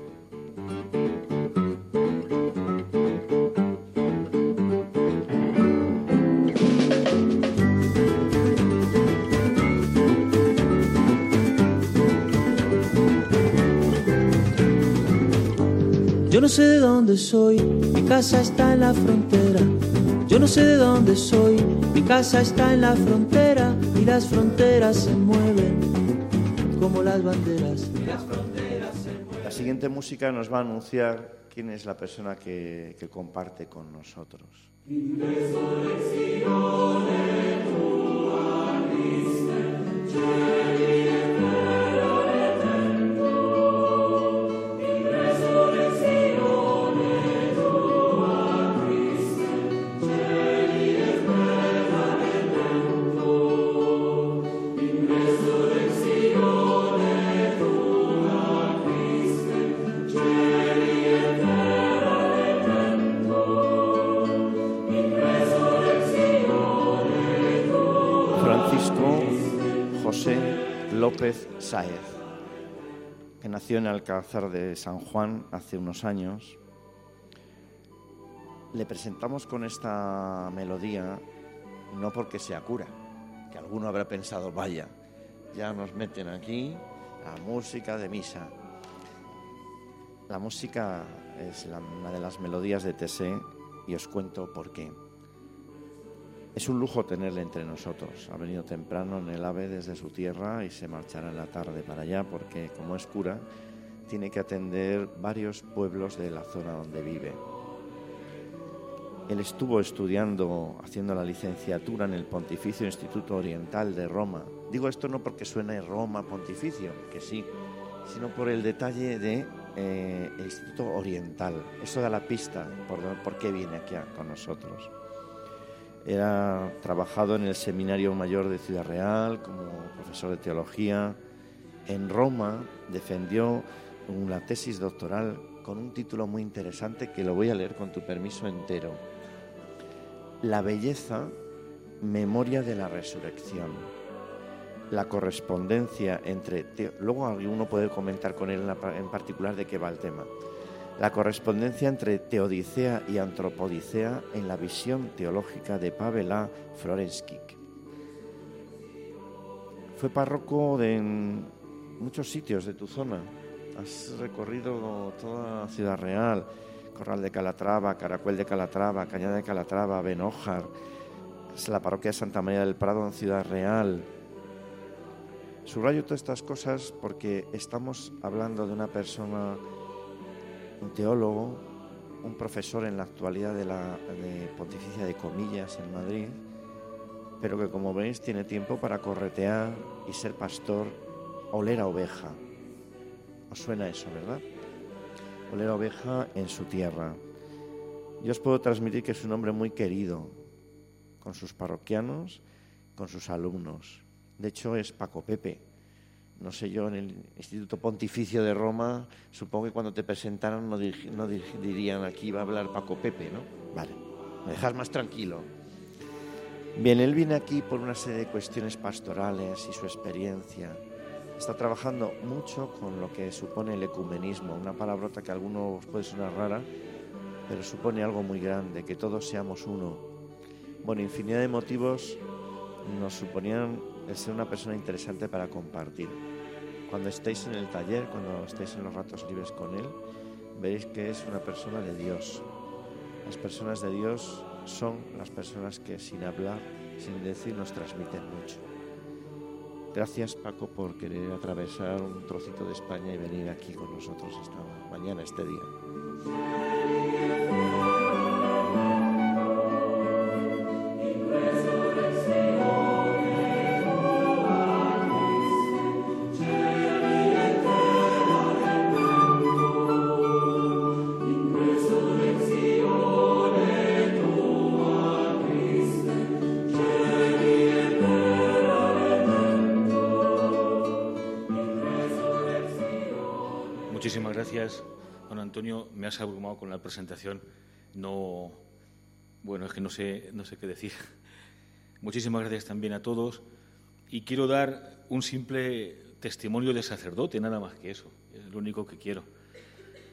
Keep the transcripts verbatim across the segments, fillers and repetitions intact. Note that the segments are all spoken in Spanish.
Yo no sé de dónde soy, mi casa está en la frontera. Yo no sé de dónde soy, mi casa está en la frontera. Y las fronteras se mueven como las banderas. Y las fronteras se mueven. La siguiente música nos va a anunciar quién es la persona que, que comparte con nosotros. López Sáez, que nació en Alcázar de San Juan hace unos años. Le presentamos con esta melodía no porque sea cura, que alguno habrá pensado, vaya, ya nos meten aquí la música de misa. La música es la, una de las melodías de Tessé y os cuento por qué. Es un lujo tenerle entre nosotros. Ha venido temprano en el AVE desde su tierra y se marchará en la tarde para allá porque, como es cura, tiene que atender varios pueblos de la zona donde vive. Él estuvo estudiando, haciendo la licenciatura en el Pontificio Instituto Oriental de Roma. Digo esto no porque suene Roma Pontificio, que sí, sino por el detalle de eh, el Instituto Oriental. Eso da la pista por, por qué viene aquí a, con nosotros. Era trabajado en el Seminario Mayor de Ciudad Real como profesor de teología. En Roma defendió una tesis doctoral con un título muy interesante que lo voy a leer con tu permiso entero. La belleza, memoria de la resurrección. La correspondencia entre... Te... Luego uno puede comentar con él en, la... en particular de qué va el tema. La correspondencia entre teodicea y antropodicea en la visión teológica de Pavel A. Florenskik. Fue párroco de muchos sitios de tu zona. Has recorrido toda Ciudad Real, Corral de Calatrava, Caracuel de Calatrava, Cañada de Calatrava, Benójar. Es la parroquia de Santa María del Prado en Ciudad Real. Subrayo todas estas cosas porque estamos hablando de una persona, un teólogo, un profesor en la actualidad de la de Pontificia de Comillas en Madrid, pero que, como veis, tiene tiempo para corretear y ser pastor, oler a oveja. ¿Os suena eso, verdad? Oler a oveja en su tierra. Yo os puedo transmitir que es un hombre muy querido con sus parroquianos, con sus alumnos. De hecho, es Paco Pepe. No sé yo, en el Instituto Pontificio de Roma, supongo que cuando te presentaran no, dir, no dir, dirían aquí va a hablar Paco Pepe, ¿no? Vale, me dejas más tranquilo. Bien, él viene aquí por una serie de cuestiones pastorales y su experiencia. Está trabajando mucho con lo que supone el ecumenismo, una palabrota que a algunos puede sonar rara, pero supone algo muy grande, que todos seamos uno. Bueno, infinidad de motivos nos suponían el ser una persona interesante para compartir. Cuando estéis en el taller, cuando estéis en los ratos libres con él, veréis que es una persona de Dios. Las personas de Dios son las personas que sin hablar, sin decir, nos transmiten mucho. Gracias, Paco, por querer atravesar un trocito de España y venir aquí con nosotros esta mañana, este día. Muchísimas gracias, don Antonio. Me has abrumado con la presentación. No, bueno, es que no sé, no sé qué decir. Muchísimas gracias también a todos. Y quiero dar un simple testimonio de sacerdote, nada más que eso. Es lo único que quiero.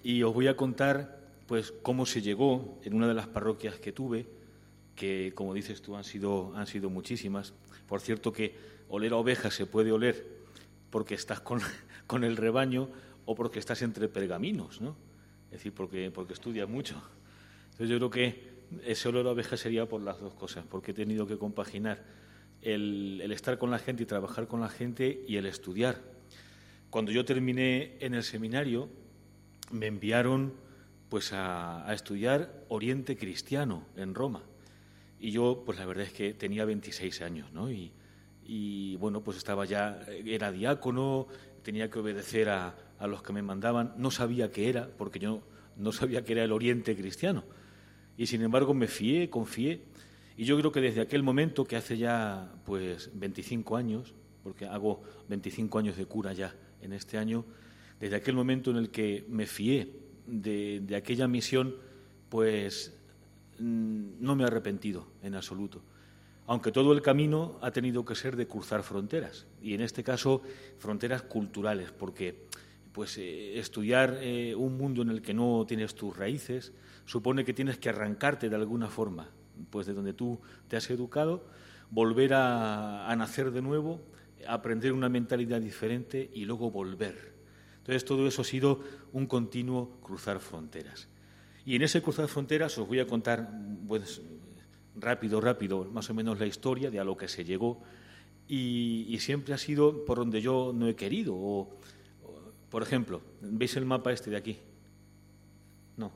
Y os voy a contar pues cómo se llegó en una de las parroquias que tuve, que como dices tú han sido, han sido muchísimas. Por cierto que oler a ovejas se puede oler porque estás con, con el rebaño o porque estás entre pergaminos, ¿no? Es decir, porque, porque estudias mucho. Entonces yo creo que ese olor a ovejas sería por las dos cosas, porque he tenido que compaginar el, el estar con la gente y trabajar con la gente y el estudiar. Cuando yo terminé en el seminario, me enviaron pues a, a estudiar Oriente Cristiano en Roma. Y yo, pues la verdad es que tenía veintiséis años, ¿no? Y, y bueno, pues estaba ya, era diácono, tenía que obedecer a, a los que me mandaban. No sabía qué era, porque yo no sabía qué era el Oriente Cristiano. Y sin embargo me fié, confié. Y yo creo que desde aquel momento, que hace ya pues veinticinco años, porque hago veinticinco años de cura ya en este año, desde aquel momento en el que me fié de, de aquella misión, pues no me he arrepentido en absoluto. Aunque todo el camino ha tenido que ser de cruzar fronteras, y en este caso fronteras culturales, porque pues eh, estudiar eh, un mundo en el que no tienes tus raíces supone que tienes que arrancarte de alguna forma, pues de donde tú te has educado, volver a, a nacer de nuevo, aprender una mentalidad diferente y luego volver. Entonces todo eso ha sido un continuo cruzar fronteras. Y en ese cruzar fronteras os voy a contar pues, rápido, rápido, más o menos la historia de a lo que se llegó, y, y siempre ha sido por donde yo no he querido. O, o, por ejemplo, ¿veis el mapa este de aquí? No.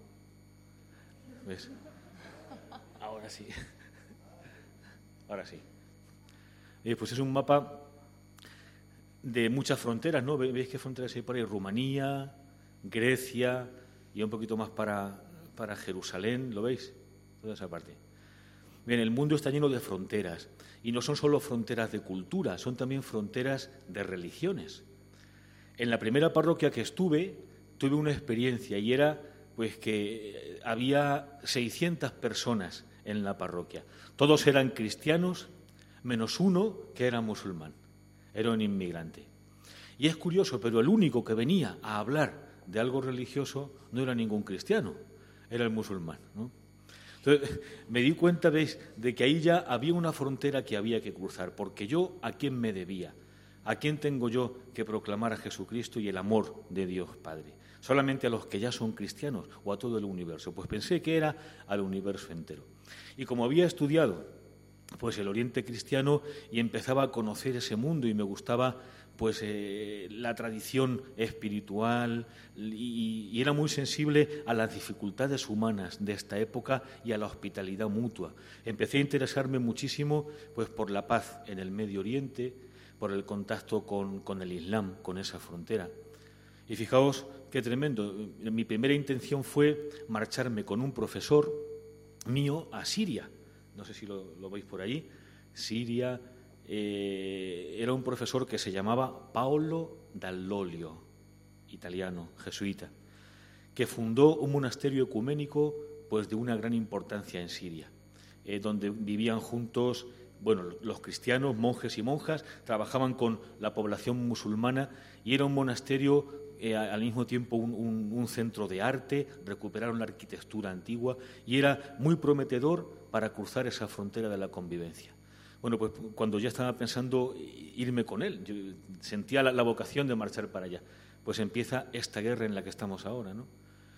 ¿Ves? Ahora sí. Ahora sí. Eh, pues es un mapa de muchas fronteras, ¿no? ¿Veis qué fronteras hay por ahí? Rumanía, Grecia y un poquito más para, para Jerusalén, ¿lo veis? Toda esa parte. Bien, el mundo está lleno de fronteras, y no son solo fronteras de cultura, son también fronteras de religiones. En la primera parroquia que estuve, tuve una experiencia, y era pues que había seiscientas personas en la parroquia. Todos eran cristianos, menos uno que era musulmán, era un inmigrante. Y es curioso, pero el único que venía a hablar de algo religioso no era ningún cristiano, era el musulmán, ¿no? Entonces, me di cuenta, ¿veis?, de que ahí ya había una frontera que había que cruzar, porque yo, ¿a quién me debía? ¿A quién tengo yo que proclamar a Jesucristo y el amor de Dios Padre? ¿Solamente a los que ya son cristianos o a todo el universo? Pues pensé que era al universo entero. Y como había estudiado pues el Oriente Cristiano y empezaba a conocer ese mundo y me gustaba pues eh, la tradición espiritual y, y era muy sensible a las dificultades humanas de esta época y a la hospitalidad mutua. Empecé a interesarme muchísimo pues por la paz en el Medio Oriente, por el contacto con, con el Islam, con esa frontera. Y fijaos qué tremendo. Mi primera intención fue marcharme con un profesor mío a Siria. No sé si lo, lo veis por ahí. Siria. Eh, era un profesor que se llamaba Paolo Dall'Olio, italiano, jesuita, que fundó un monasterio ecuménico pues de una gran importancia en Siria, eh, donde vivían juntos, bueno, los cristianos, monjes y monjas, trabajaban con la población musulmana y era un monasterio eh, al mismo tiempo un, un, un centro de arte. Recuperaron la arquitectura antigua y era muy prometedor para cruzar esa frontera de la convivencia. Bueno, pues cuando ya estaba pensando irme con él, yo sentía la, la vocación de marchar para allá, pues empieza esta guerra en la que estamos ahora, ¿no?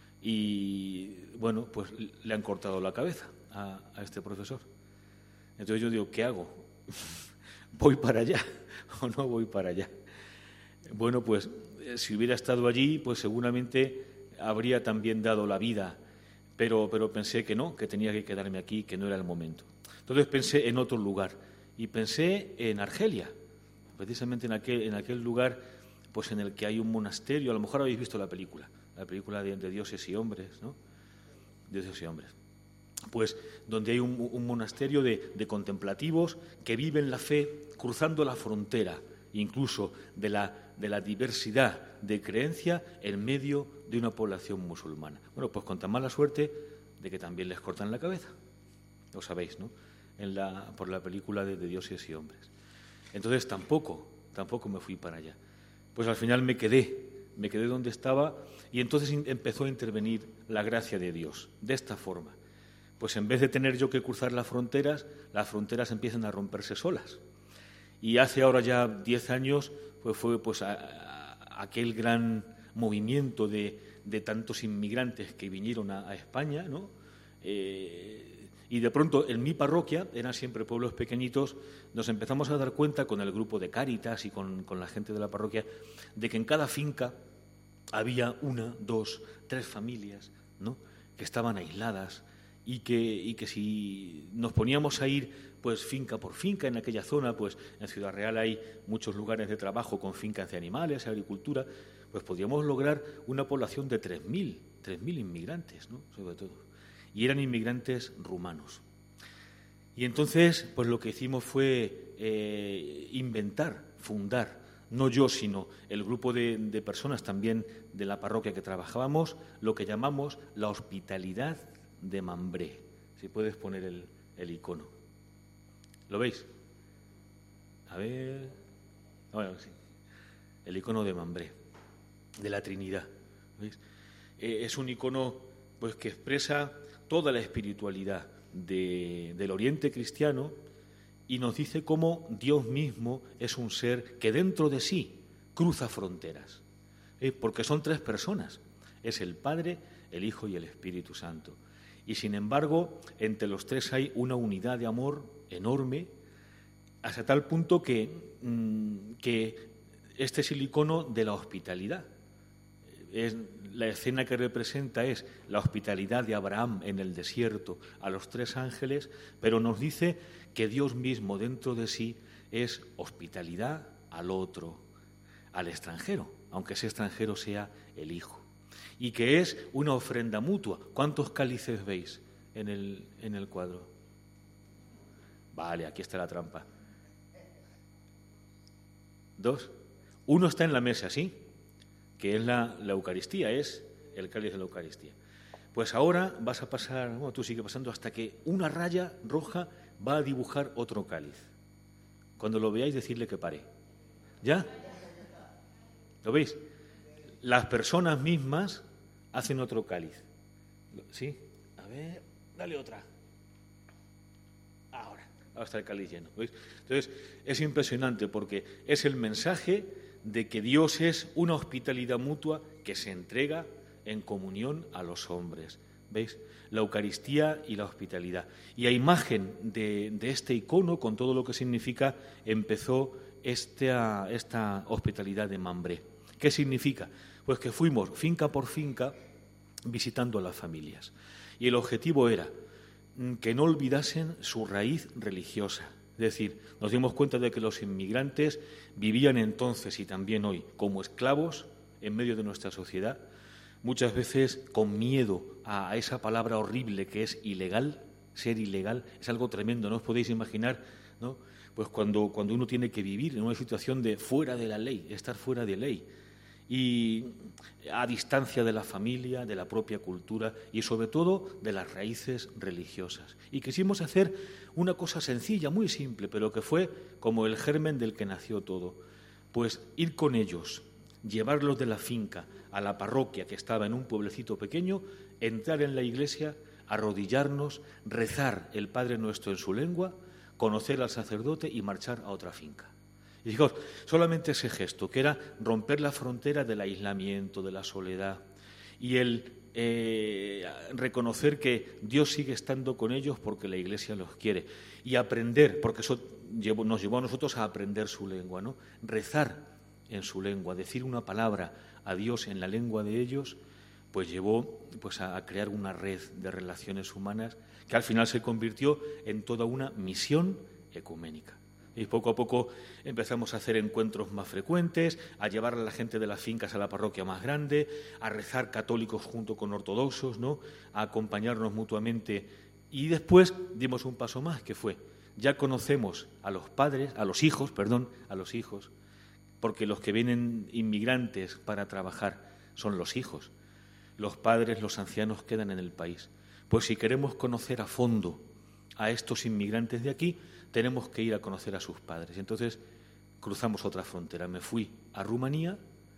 Y, bueno, pues le han cortado la cabeza a, a este profesor. Entonces yo digo, ¿qué hago? ¿Voy para allá o no voy para allá? Bueno, pues si hubiera estado allí, pues seguramente habría también dado la vida, pero, pero pensé que no, que tenía que quedarme aquí, que no era el momento. Entonces pensé en otro lugar y pensé en Argelia, precisamente en aquel, en aquel lugar pues en el que hay un monasterio. A lo mejor habéis visto la película, la película de, de Dioses y Hombres, ¿no? Dioses y Hombres. Pues donde hay un, un monasterio de, de contemplativos que viven la fe cruzando la frontera, incluso de la, de la diversidad de creencia en medio de una población musulmana. Bueno, pues con tan mala suerte de que también les cortan la cabeza. Lo sabéis, ¿no? En la, por la película de, de Dioses y Hombres. Entonces tampoco, tampoco me fui para allá. Pues al final me quedé me quedé donde estaba y entonces empezó a intervenir la gracia de Dios, de esta forma. Pues en vez de tener yo que cruzar las fronteras, las fronteras empiezan a romperse solas. Y hace ahora ya diez años pues fue pues a, a, aquel gran movimiento de, de tantos inmigrantes que vinieron a, a España, ¿no? Eh, y de pronto en mi parroquia, eran siempre pueblos pequeñitos, nos empezamos a dar cuenta con el grupo de Cáritas y con, con la gente de la parroquia de que en cada finca había una, dos, tres familias, ¿no? Que estaban aisladas y que, y que si nos poníamos a ir pues finca por finca en aquella zona, pues en Ciudad Real hay muchos lugares de trabajo con fincas de animales, agricultura, pues podíamos lograr una población de tres mil, tres mil inmigrantes, ¿no? Sobre todo. Y eran inmigrantes rumanos. Y entonces, pues lo que hicimos fue eh, inventar, fundar, no yo, sino el grupo de, de personas también de la parroquia que trabajábamos, lo que llamamos la hospitalidad de Mambré. Si puedes poner el, el icono. ¿Lo veis? A ver... Bueno, sí. El icono de Mambré, de la Trinidad. ¿Veis? Eh, es un icono pues, que expresa toda la espiritualidad de, del Oriente cristiano y nos dice cómo Dios mismo es un ser que dentro de sí cruza fronteras, ¿eh? Porque son tres personas, es el Padre, el Hijo y el Espíritu Santo. Y sin embargo, entre los tres hay una unidad de amor enorme, hasta tal punto que, mmm, que este es el icono de la hospitalidad. Es, la escena que representa es la hospitalidad de Abraham en el desierto a los tres ángeles, pero nos dice que Dios mismo dentro de sí es hospitalidad al otro, al extranjero, aunque ese extranjero sea el Hijo, y que es una ofrenda mutua. ¿Cuántos cálices veis en el, en el cuadro? Vale, aquí está la trampa. Dos. Uno está en la mesa, ¿sí? Que es la, la Eucaristía, es el cáliz de la Eucaristía. Pues ahora vas a pasar, bueno, tú sigue pasando hasta que una raya roja va a dibujar otro cáliz. Cuando lo veáis, decirle que pare. ¿Ya? ¿Lo veis? Las personas mismas hacen otro cáliz. ¿Sí? A ver, dale otra. Ahora, ahora está el cáliz lleno. ¿Veis? Entonces, es impresionante porque es el mensaje de que Dios es una hospitalidad mutua que se entrega en comunión a los hombres. ¿Veis? La Eucaristía y la hospitalidad. Y a imagen de, de este icono, con todo lo que significa, empezó esta, esta hospitalidad de Mambré. ¿Qué significa? Pues que fuimos finca por finca visitando a las familias. Y el objetivo era que no olvidasen su raíz religiosa. Es decir, nos dimos cuenta de que los inmigrantes vivían entonces y también hoy como esclavos en medio de nuestra sociedad, muchas veces con miedo a esa palabra horrible que es ilegal. Ser ilegal es algo tremendo, no os podéis imaginar, ¿no? Pues cuando, cuando uno tiene que vivir en una situación de fuera de la ley, estar fuera de ley, y a distancia de la familia, de la propia cultura y sobre todo de las raíces religiosas. Y quisimos hacer una cosa sencilla, muy simple, pero que fue como el germen del que nació todo. Pues ir con ellos, llevarlos de la finca a la parroquia que estaba en un pueblecito pequeño, entrar en la iglesia, arrodillarnos, rezar el Padre Nuestro en su lengua, conocer al sacerdote y marchar a otra finca. Y fijaos, solamente ese gesto, que era romper la frontera del aislamiento, de la soledad, y el eh, reconocer que Dios sigue estando con ellos porque la Iglesia los quiere, y aprender, porque eso llevó, nos llevó a nosotros a aprender su lengua, ¿no? Rezar en su lengua, decir una palabra a Dios en la lengua de ellos, pues llevó pues, a, a crear una red de relaciones humanas que al final se convirtió en toda una misión ecuménica. Y poco a poco empezamos a hacer encuentros más frecuentes, a llevar a la gente de las fincas a la parroquia más grande, a rezar católicos junto con ortodoxos, ¿no? A acompañarnos mutuamente. Y después dimos un paso más, que fue, ya conocemos a los padres, a los hijos, perdón, a los hijos, porque los que vienen inmigrantes para trabajar son los hijos. Los padres, los ancianos quedan en el país. Pues si queremos conocer a fondo a estos inmigrantes de aquí, tenemos que ir a conocer a sus padres. Entonces cruzamos otra frontera. Me fui a Rumanía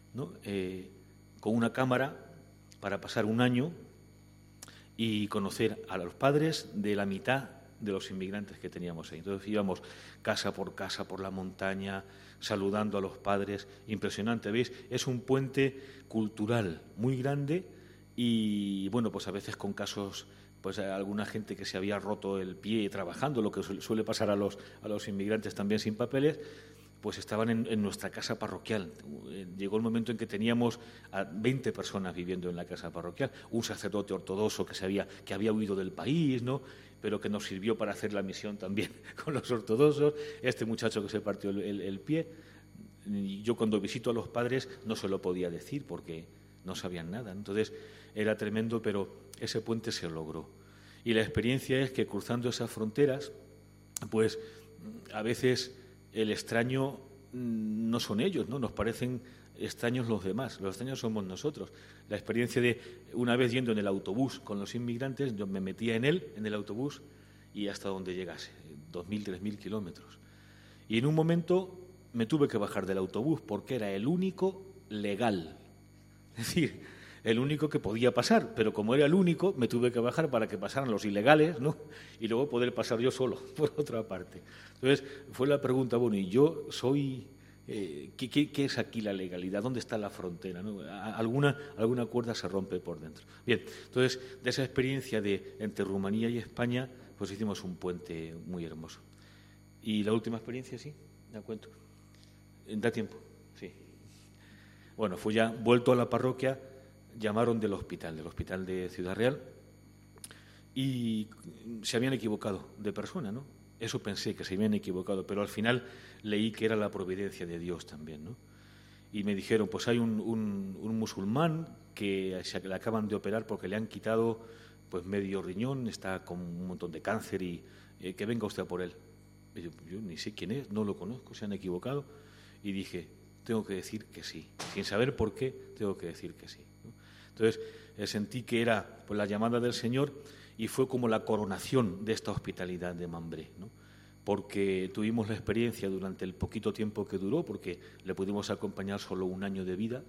¿no? Eh, con una cámara para pasar un año y conocer a los padres de la mitad de los inmigrantes que teníamos ahí. Entonces íbamos casa por casa por la montaña, saludando a los padres. Impresionante, ¿veis? Es un puente cultural muy grande y, bueno, pues a veces con casos, pues alguna gente que se había roto el pie trabajando, lo que suele pasar a los, a los inmigrantes también sin papeles, pues estaban en, en nuestra casa parroquial. Llegó el momento en que teníamos a veinte personas viviendo en la casa parroquial, un sacerdote ortodoxo que, se había, que había huido del país, ¿no?, pero que nos sirvió para hacer la misión también con los ortodoxos, este muchacho que se partió el, el, el pie. Y yo cuando visito a los padres no se lo podía decir porque no sabían nada. Entonces era tremendo, pero ese puente se logró. Y la experiencia es que cruzando esas fronteras, pues a veces el extraño no son ellos, ¿no? Nos parecen extraños los demás, los extraños somos nosotros. La experiencia de una vez yendo en el autobús con los inmigrantes, yo me metía en él, en el autobús, y hasta donde llegase, dos mil, tres mil kilómetros. Y en un momento me tuve que bajar del autobús porque era el único legal, es decir, el único que podía pasar, pero como era el único, me tuve que bajar para que pasaran los ilegales, ¿no?, y luego poder pasar yo solo, por otra parte. Entonces, fue la pregunta, bueno, ¿y yo soy... Eh, ¿qué, qué, ¿Qué es aquí la legalidad? ¿Dónde está la frontera, ¿no? Alguna, alguna cuerda se rompe por dentro. Bien, entonces, de esa experiencia de entre Rumanía y España, pues hicimos un puente muy hermoso. ¿Y la última experiencia, sí? ¿Da cuento? ¿Da tiempo? Sí. Bueno, fue ya vuelto a la parroquia, llamaron del hospital, del hospital de Ciudad Real, y se habían equivocado de persona, ¿no? Eso pensé, que se habían equivocado, pero al final leí que era la providencia de Dios también, ¿no? Y me dijeron, pues hay un, un, un musulmán que se le acaban de operar porque le han quitado pues medio riñón, está con un montón de cáncer y eh, que venga usted a por él. Y yo, yo ni sé quién es, no lo conozco, se han equivocado. Y dije, tengo que decir que sí. Sin saber por qué, tengo que decir que sí, ¿no? Entonces eh, sentí que era pues, la llamada del Señor y fue como la coronación de esta hospitalidad de Mambré, ¿no? Porque tuvimos la experiencia durante el poquito tiempo que duró, porque le pudimos acompañar solo un año de vida,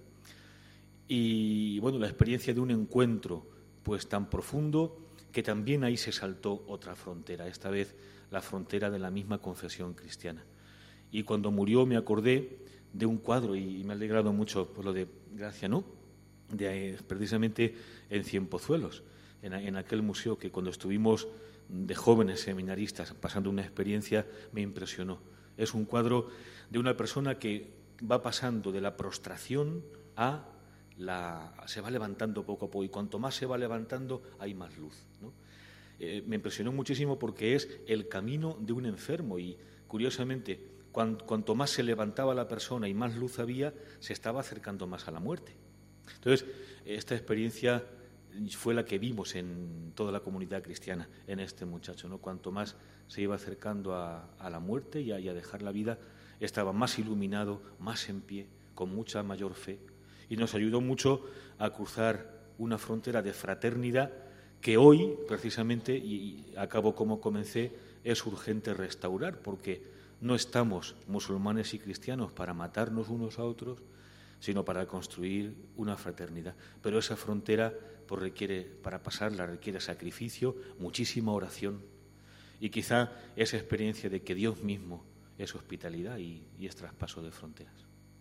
y bueno, la experiencia de un encuentro pues tan profundo que también ahí se saltó otra frontera, esta vez la frontera de la misma confesión cristiana. Y cuando murió me acordé de un cuadro, y me ha alegrado mucho por lo de Gracia, ¿no?, de, precisamente en Cienpozuelos, en, en aquel museo que cuando estuvimos de jóvenes seminaristas pasando una experiencia me impresionó. Es un cuadro de una persona que va pasando de la prostración a la... se va levantando poco a poco, y cuanto más se va levantando hay más luz, ¿no? Eh, me impresionó muchísimo porque es el camino de un enfermo y, curiosamente, cuanto, cuanto más se levantaba la persona y más luz había, se estaba acercando más a la muerte. Entonces, esta experiencia fue la que vimos en toda la comunidad cristiana, en este muchacho, ¿no? Cuanto más se iba acercando a, a la muerte y a, y a dejar la vida, estaba más iluminado, más en pie, con mucha mayor fe, y nos ayudó mucho a cruzar una frontera de fraternidad que hoy, precisamente, y acabo como comencé, es urgente restaurar, porque no estamos musulmanes y cristianos para matarnos unos a otros, sino para construir una fraternidad. Pero esa frontera pues, requiere, para pasarla, requiere sacrificio, muchísima oración y quizá esa experiencia de que Dios mismo es hospitalidad y, y es traspaso de fronteras.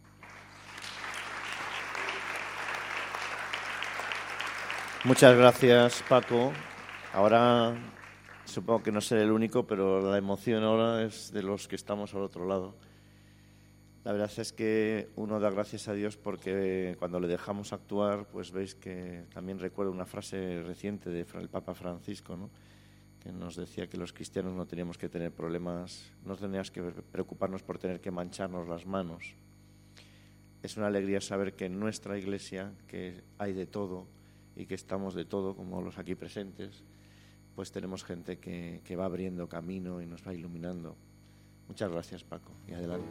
Muchas gracias, Paco. Ahora supongo que no seré el único, pero la emoción ahora es de los que estamos al otro lado. La verdad es que uno da gracias a Dios porque cuando le dejamos actuar, pues veis que también recuerdo una frase reciente del Papa Francisco, ¿no?, que nos decía que los cristianos no teníamos que tener problemas, no teníamos que preocuparnos por tener que mancharnos las manos. Es una alegría saber que en nuestra iglesia, que hay de todo y que estamos de todo, como los aquí presentes, pues tenemos gente que, que va abriendo camino y nos va iluminando. Muchas gracias, Paco, y adelante.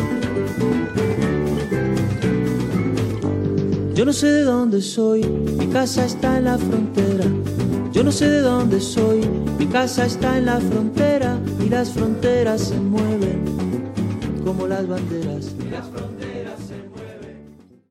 Yo no sé de dónde soy, mi casa está en la frontera. Yo no sé de dónde soy, mi casa está en la frontera y las fronteras se mueven como las banderas. Y las fronteras